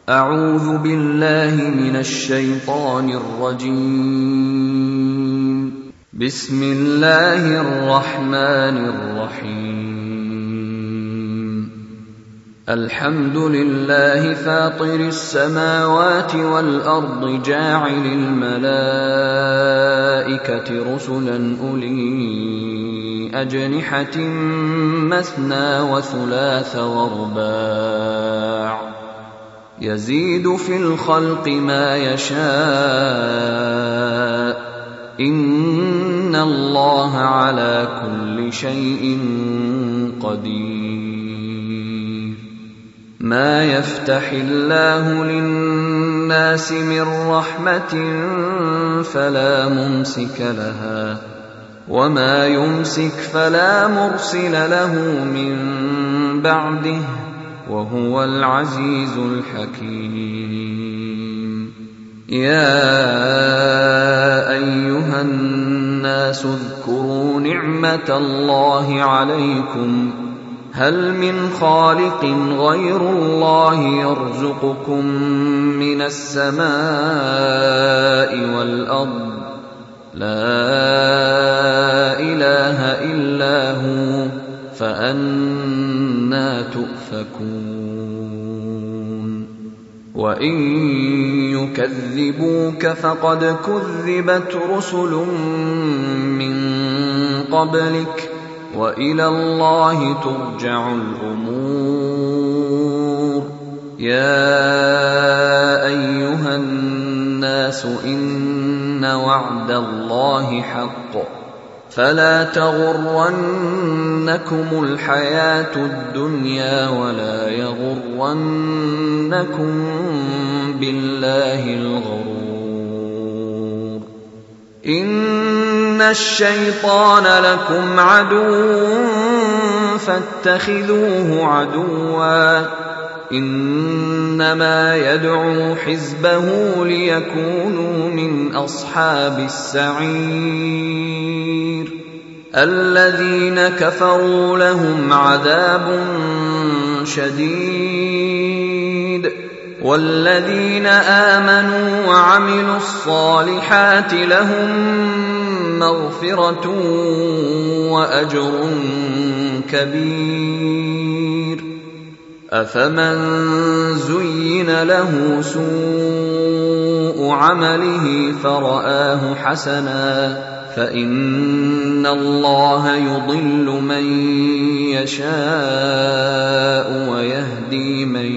أعوذ بالله من الشيطان الرجيم. بسم الله الرحمن الرحيم. الحمد لله فاطر السماوات والأرض جاعل الملائكة رسلا أولي أجنحة مثنى وثلاث ورباع يزيد في الخلق ما يشاء إن الله على كل شيء قدير. ما يفتح الله للناس من رحمة فلا ممسك لها وما يمسك فلا مرسل له من بعده وهو العزيز الحكيم. يا أيها الناس اذكروا نعمة الله عليكم هل من خالق غير الله يرزقكم من السماء والأرض لا إله إلا هو فأنى تؤفكون. وإن يكذبوك فقد كذبت رسل من قبلك وإلى الله ترجع الأمور. يا أيها الناس إن وعد الله حق فلا تغرنكم الحياة الدنيا ولا يغرنكم بالله الغرور. إن الشيطان لكم عدو فاتخذوه عدوا إنما يدعو حزبه ليكونوا من أصحاب السعير. الذين كفروا لهم عذاب شديد والذين آمنوا وعملوا الصالحات لهم مغفرة وأجر كبير. أفمن زين له سوء عمله فرآه حسنا فإن الله يضل من يشاء ويهدي من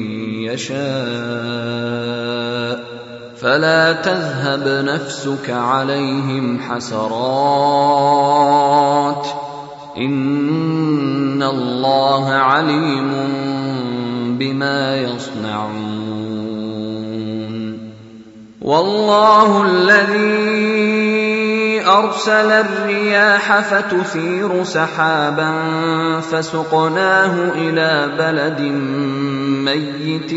يشاء فلا تذهب نفسك عليهم حسرات إن الله عليم بما يصنعون. والله الذي أرسل الرياح فتثير سحابا فسقناه إلى بلد ميت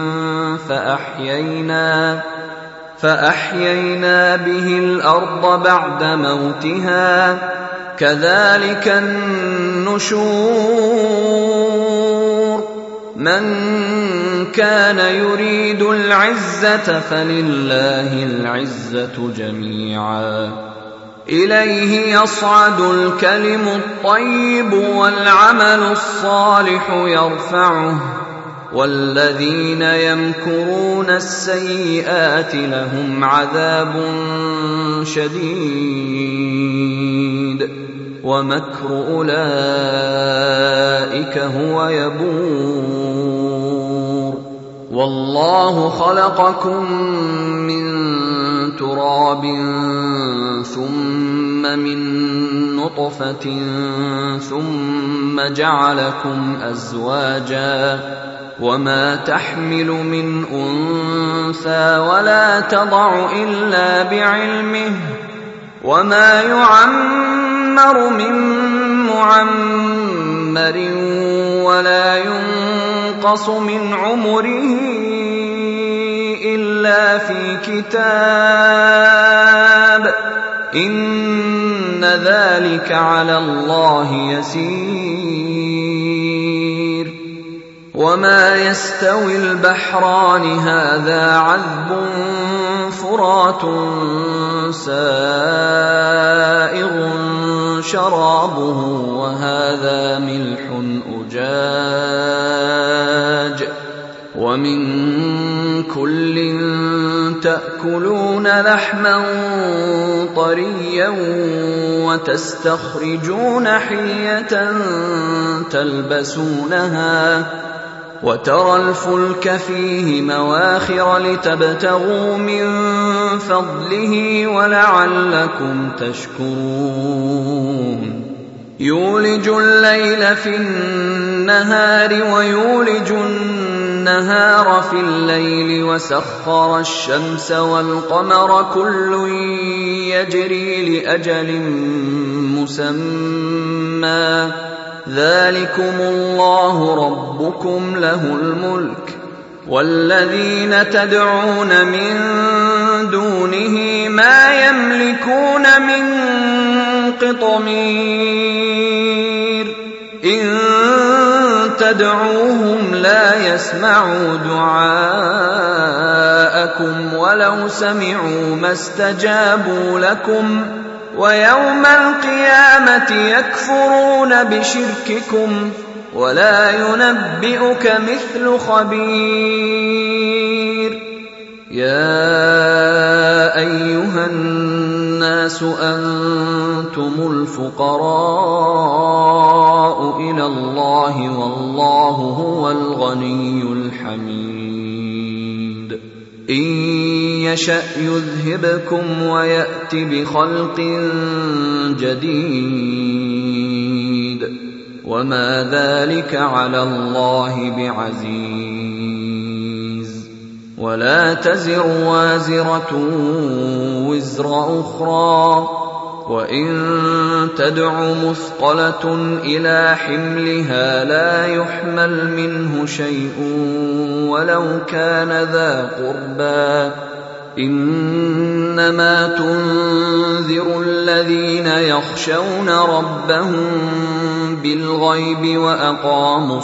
فأحيينا به الأرض بعد موتها كذلك النشور. من كان يريد العزة فلله العزة جميعا إليه يصعد الكلم الطيب والعمل الصالح يرفعه والذين يمكرون السيئات لهم عذاب شديد ومكر أولئك هو يبور. والله خلقكم من تراب ثم من نطفة ثم جعلكم أزواجا وما تحمل من أنثى ولا تضع إلا بعلمه وما يعمر من معمر ولا ينقص من عمره إلا في كتاب إن ذلك على الله يسير. وما يستوي البحران هذا عذب فرات سائغ شرابه وهذا ملح أجاج ومن كل تأكلون لحما طريا وتستخرجون حلية تلبسونها وترى الفلك فيه مواخر لتبتغوا من فضله ولعلكم تشكرون يولج الليل في النهار ويولج النهار في الليل وسخر الشمس والقمر كل يجري لأجل مسمى ذلكم الله ربكم له الملك والذين تدعون من دونه ما يملكون من قطمير إن تدعوهم لا يسمعوا دعاءكم ولو سمعوا ما استجابوا لكم ويوم القيامة يكفرون بشرككم ولا ينبئك مثل خبير يا أيها الناس أنتم الفقراء إلى الله والله هو الغني الحميد إن يشأ يذهبكم ويأت بخلق جديد وما ذلك على الله بعزيز ولا تزر وازرة وزر أخرى وإن تدع مثقلة إلى حملها لا يحمل منه شيء ولو كان ذا قربى إنما تنذر الذين يخشون ربهم بالغيب وأقاموا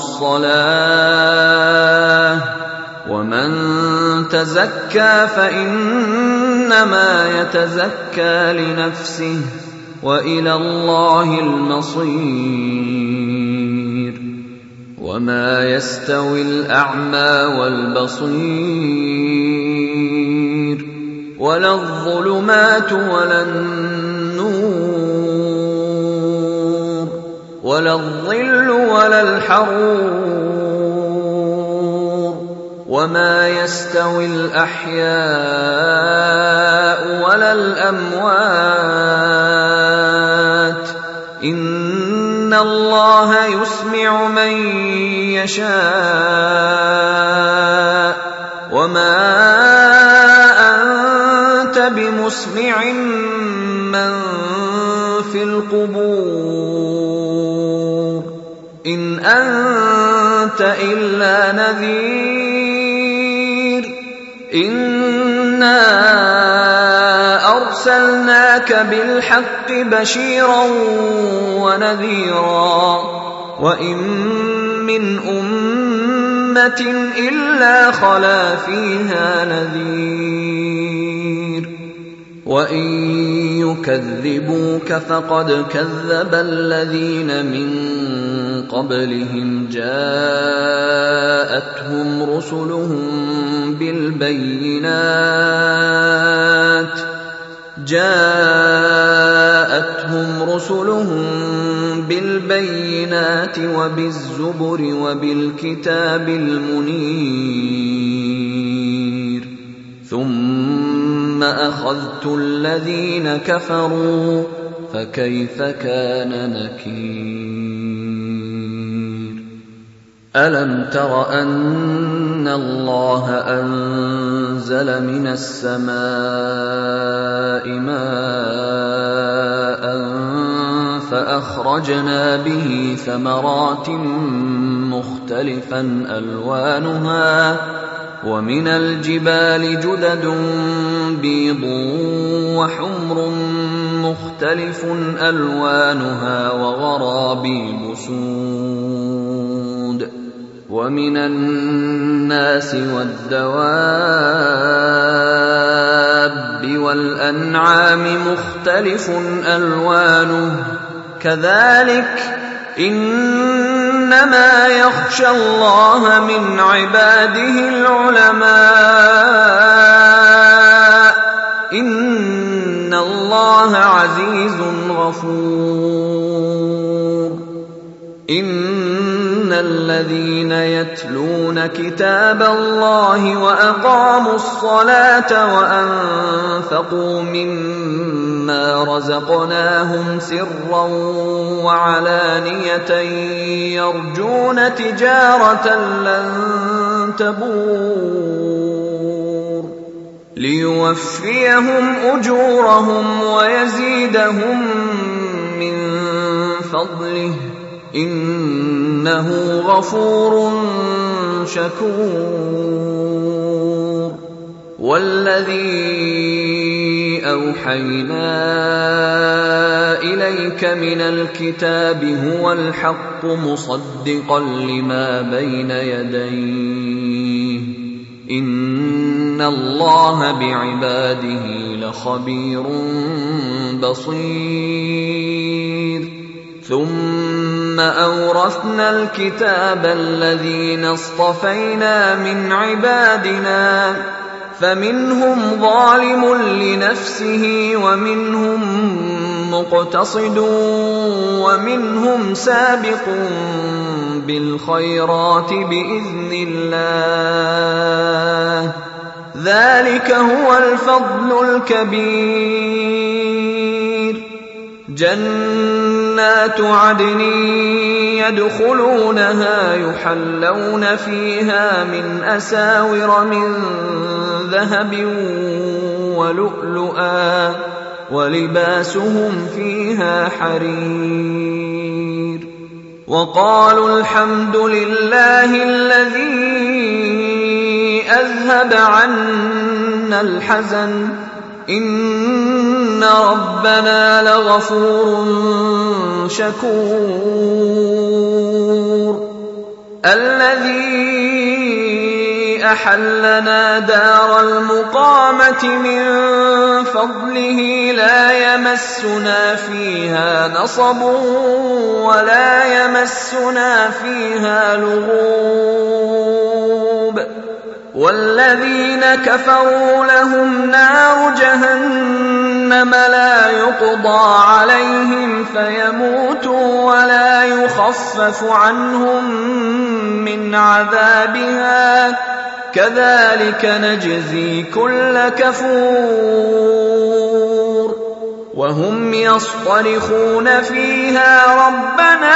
الصلاة ومن تزكى فإنما يتزكى لنفسه وإلى الله المصير وما يستوي الأعمى والبصير ولا الظلمات ولا النور ولا الظل ولا الحرور وما يستوي الأحياء ولا الأموات إن الله يسمع من يشاء وما أنت بمسمع من في القبور إن أنت إلا نذير إنا أرسلناك بالحق بشيرا ونذيرا وإن من أمة إلا خلا فيها نذير وإن يكذبوك فقد كذب الذين من قبلهم جاءتهم رسلهم بالبينات وبالزبر وبالكتاب المنير ثم أخذت الذين كفروا فكيف كان نكير ألم تر أن الله أنزل من السماء ماء فأخرجنا به ثمرات مختلفا ألوانها ومن الجبال جدد بيض وحمر مختلف ألوانها وغرابيب سود ومن الناس والدواب والأنعام مختلف ألوانه كذلك إنما يخشى الله من عباده العلماء إن الله عزيز غفور إن الذين يتلون كتاب الله وأقاموا الصلاة وأنفقوا مما رزقناهم سرا وعلانية يرجون تجارة لن تبور ليوفيهم أجورهم ويزيدهم من فضله إنه غفور شكور والذي أوحينا إليك من الكتاب هو الحق مصدقا لما بين يديه إن الله بعباده لخبير بصير ثم أورثنا الكتاب الذين اصطفينا من عبادنا فمنهم ظالم لنفسه ومنهم مقتصد ومنهم سابق بالخيرات بإذن الله ذلك هو الفضل الكبير جنات عدن يدخلونها يحلون فيها من أساور من ذهب ولؤلؤا ولباسهم فيها حرير وقالوا الحمد لله الذي أذهب عنا الحزن إن ربنا لغفور شكور الذي أحلنا دار المقامة من فضله لا يمسنا فيها نصب ولا يمسنا فيها لغوب والذين كفروا لهم نار جهنم لا يقضى عليهم فيموتوا ولا يخفف عنهم من عذابها كذلك نجزي كل كفور وهم يصطرخون فيها ربنا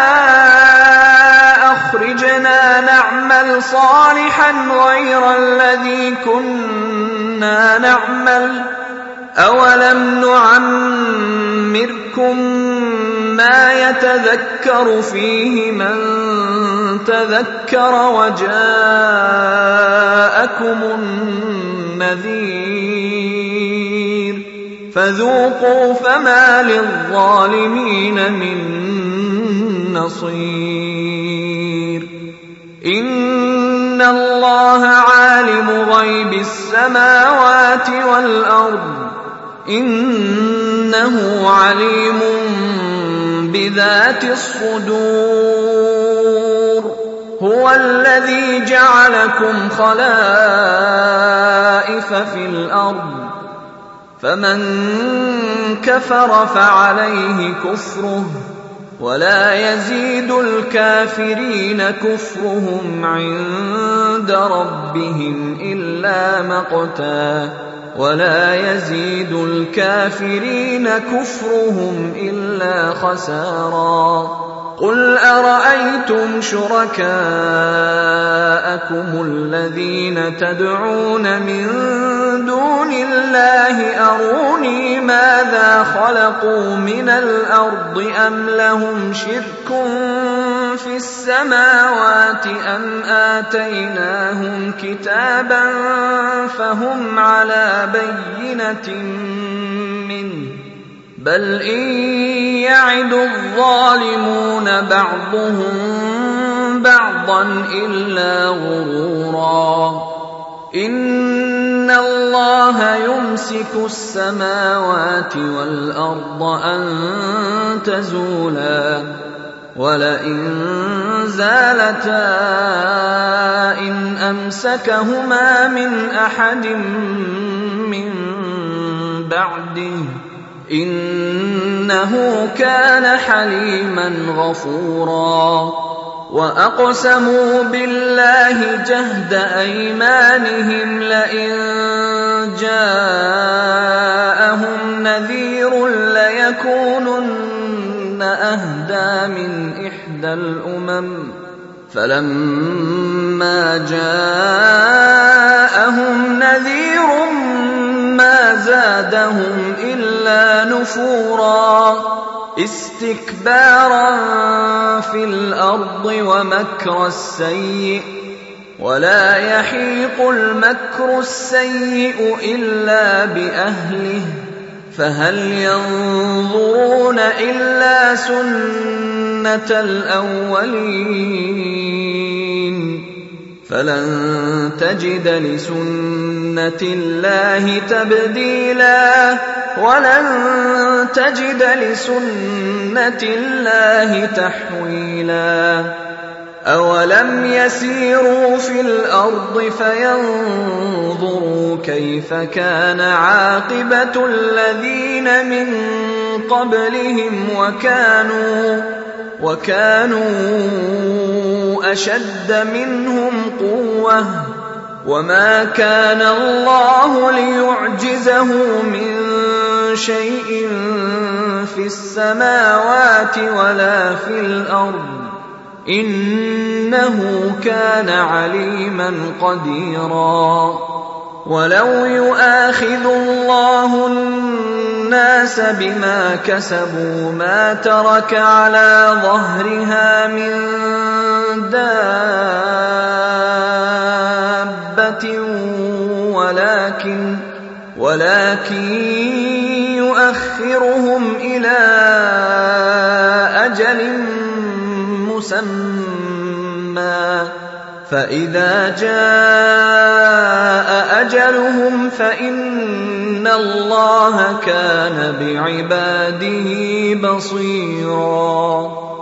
أخرجنا نعمل صالحا غير الذي كنا نعمل أولم نعمركم ما يتذكر فيه من تذكر وجاءكم النذير فذوقوا فما للظالمين من نصير إن الله عالم غيب السماوات والأرض إنه عليم بذات الصدور هو الذي جعلكم خلائف في الأرض فمن كفر فعليه كفره ولا يزيد الكافرين كفرهم عند ربهم إلا مقتا ولا يزيد الكافرين كفرهم إلا خسارا قل أرأيتم شركاءكم الذين تدعون من دون الله أروني ماذا خلقوا من الأرض أم لهم شرك في السماوات أم آتيناهم كتابا فهم على بينة منه بل إن يعد الظالمون بعضهم بعضا إلا غرورا إن الله يمسك السماوات والأرض أن تزولا ولئن زالتا إن أمسكهما من أحد من بعده إنه كان حليما غفورا وأقسموا بالله جهد أيمانهم لئن جاءهم نذير ليكونن أهدى من إحدى الأمم فلما جاءهم نذير ما زادهم إلا نفورا استكبارا في الأرض ومكر السيء ولا يحيق المكر السيء إلا بأهله فهل ينظرون إلا سنة الأولين فلن تجد لسنة الله تبديلا ولن تجد لسنة الله تحويلا أولم يسيروا في الأرض فينظروا كيف كان عاقبة الذين من قبلهم وكانوا أشد منهم قوة وما كان الله ليعجزه من شيء في السماوات ولا في الأرض إنه كان عليما قديرا ولو يؤاخذ الله الناس بما كسبوا ما ترك على ظهرها من دابة ولكن يؤخرهم إلى أجل مسمى فإذا جاء أجلهم فإن الله كان بعباده بصيرا